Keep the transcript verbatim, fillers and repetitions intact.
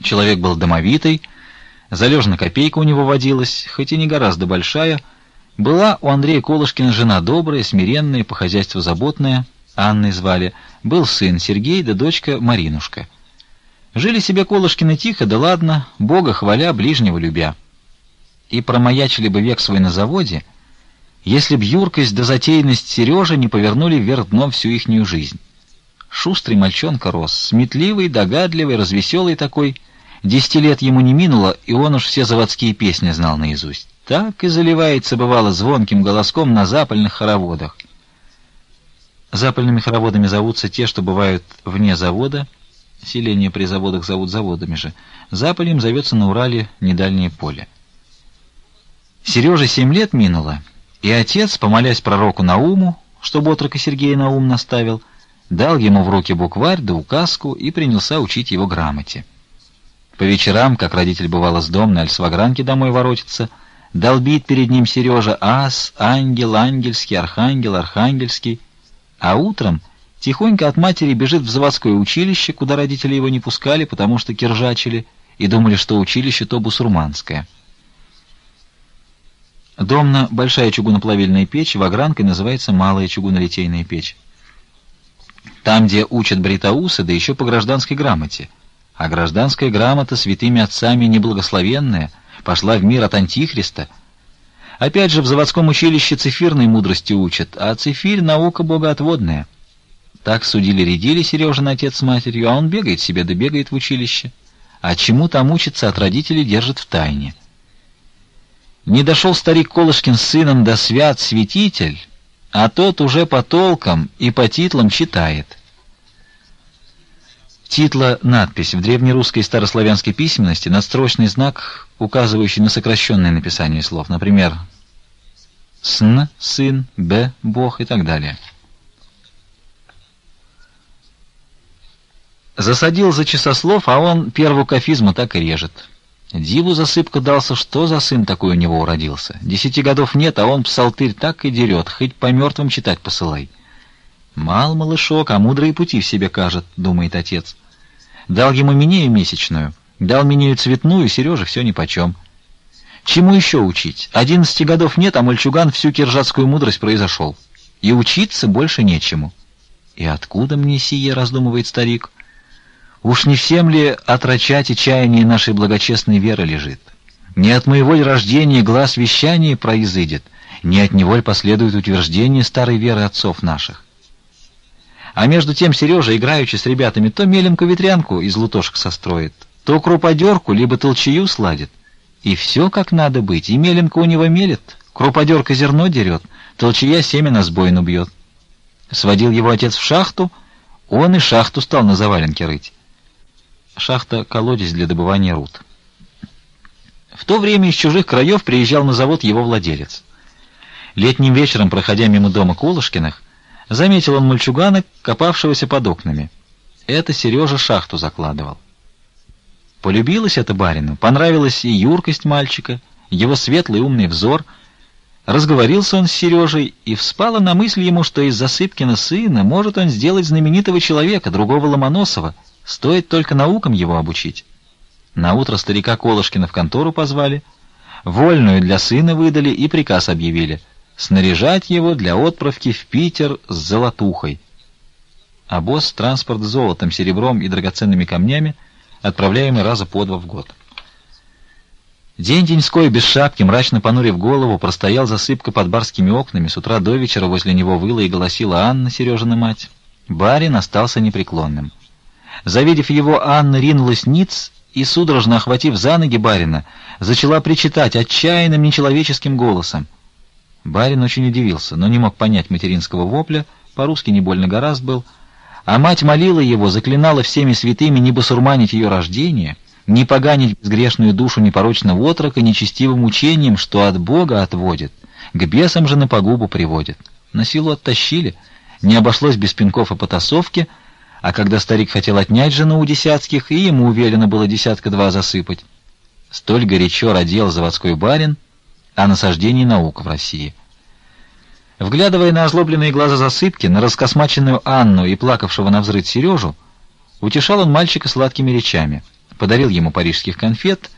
Человек был домовитый, залежная копейка у него водилась, хоть и не гораздо большая. Была у Андрея Колышкина жена добрая, смиренная, по хозяйству заботная, Анной звали. Был сын Сергей, да дочка Маринушка. Жили себе Колышкины тихо, да ладно, Бога хваля, ближнего любя. И промаячили бы век свой на заводе, если б юркость да затейность Сережи не повернули вверх дном всю ихнюю жизнь. Шустрый мальчонка рос, сметливый, догадливый, развеселый такой. Десяти лет ему не минуло, и он уж все заводские песни знал наизусть. Так и заливается, бывало, звонким голоском на запальных хороводах. Запальными хороводами зовутся те, что бывают вне завода. Селения при заводах зовут заводами же. Запалем зовется на Урале недальнее поле. Сереже семь лет минуло, и отец, помолясь пророку Науму, чтобы отрока Сергея на ум наставил, дал ему в руки букварь да указку и принялся учить его грамоте. По вечерам, как родитель бывало с дом на Альсвагранке домой воротится, долбит перед ним Сережа ас, ангел, ангельский, архангел, архангельский, а утром тихонько от матери бежит в заводское училище, куда родители его не пускали, потому что киржачили и думали, что училище то бусурманское. Домна большая чугуноплавильная печь, вагранкой называется малая чугунолитейная печь. Там, где учат бритаусы, да еще по гражданской грамоте. А гражданская грамота святыми отцами неблагословенная, пошла в мир от Антихриста. Опять же, в заводском училище цифирной мудрости учат, а цифирь — наука богоотводная. Так судили-рядили Сережин отец с матерью, а он бегает себе, да бегает в училище. А чему там учится, от родителей держит в тайне. Не дошел старик Колышкин с сыном до свят святитель, а тот уже по толкам и по титлам читает. Титла — надпись в древнерусской и старославянской письменности, надстрочный знак, указывающий на сокращенное написание слов, например, «сн» — сын, «б» — бог и так далее. Засадил за часослов, а он первую кафизму так и режет. Диву засыпка дался, что за сын такой у него уродился. Десяти годов нет, а он псалтырь так и дерет, хоть по мертвым читать посылай. Мал малышок, а мудрые пути в себе кажет, думает отец. Дал ему Минею месячную, дал Минею цветную, Сереже все нипочем. Чему еще учить? Одиннадцати годов нет, а мальчуган всю киржатскую мудрость произошел. И учиться больше нечему. И откуда мне сие, раздумывает старик? Уж не всем ли отрочать и чаяние нашей благочестной веры лежит? Не от моего ли рождения глаз вещания произыдет, не от него ли последует утверждение старой веры отцов наших? А между тем Сережа, играючи с ребятами, то меленку-ветрянку из лутошек состроит, то круподерку, либо толчею сладит. И все как надо быть, и меленка у него мелет, круподерка зерно дерет, толчея семя с бойну бьет. Сводил его отец в шахту, он и шахту стал на заваленке рыть. Шахта — колодец для добывания руд. В то время из чужих краев приезжал на завод его владелец. Летним вечером, проходя мимо дома Колышкиных, заметил он мальчугана, копавшегося под окнами. Это Сережа шахту закладывал. Полюбилось это барину, понравилась и юркость мальчика, его светлый умный взор. Разговорился он с Сережей, и вспало на мысль ему, что из Засыпкина сына может он сделать знаменитого человека, другого Ломоносова, стоит только наукам его обучить. Наутро старика Колышкина в контору позвали, вольную для сына выдали и приказ объявили — снаряжать его для отправки в Питер с золотухой. А босс — транспорт с золотом, серебром и драгоценными камнями, отправляемый раза по два в год. День-деньской, без шапки, мрачно понурив голову, простоял Засыпка под барскими окнами, с утра до вечера возле него выла и голосила Анна, Сережина мать. Барин остался непреклонным. Завидев его, Анна ринулась ниц и, судорожно охватив за ноги барина, зачала причитать отчаянным нечеловеческим голосом. Барин очень удивился, но не мог понять материнского вопля, по-русски не больно горазд был, а мать молила его, заклинала всеми святыми не басурманить ее рождение, не поганить безгрешную душу непорочного отрока нечестивым учением, что от Бога отводит, к бесам же на погубу приводит. На силу оттащили, не обошлось без пинков и потасовки, а когда старик хотел отнять жену у Десятских, и ему велено было десятка-два засыпать. Столь горячо родил заводской барин о насаждении наук в России. Вглядывая на озлобленные глаза Засыпки, на раскосмаченную Анну и плакавшего навзрыд Сережу, утешал он мальчика сладкими речами. подарил ему парижских конфет,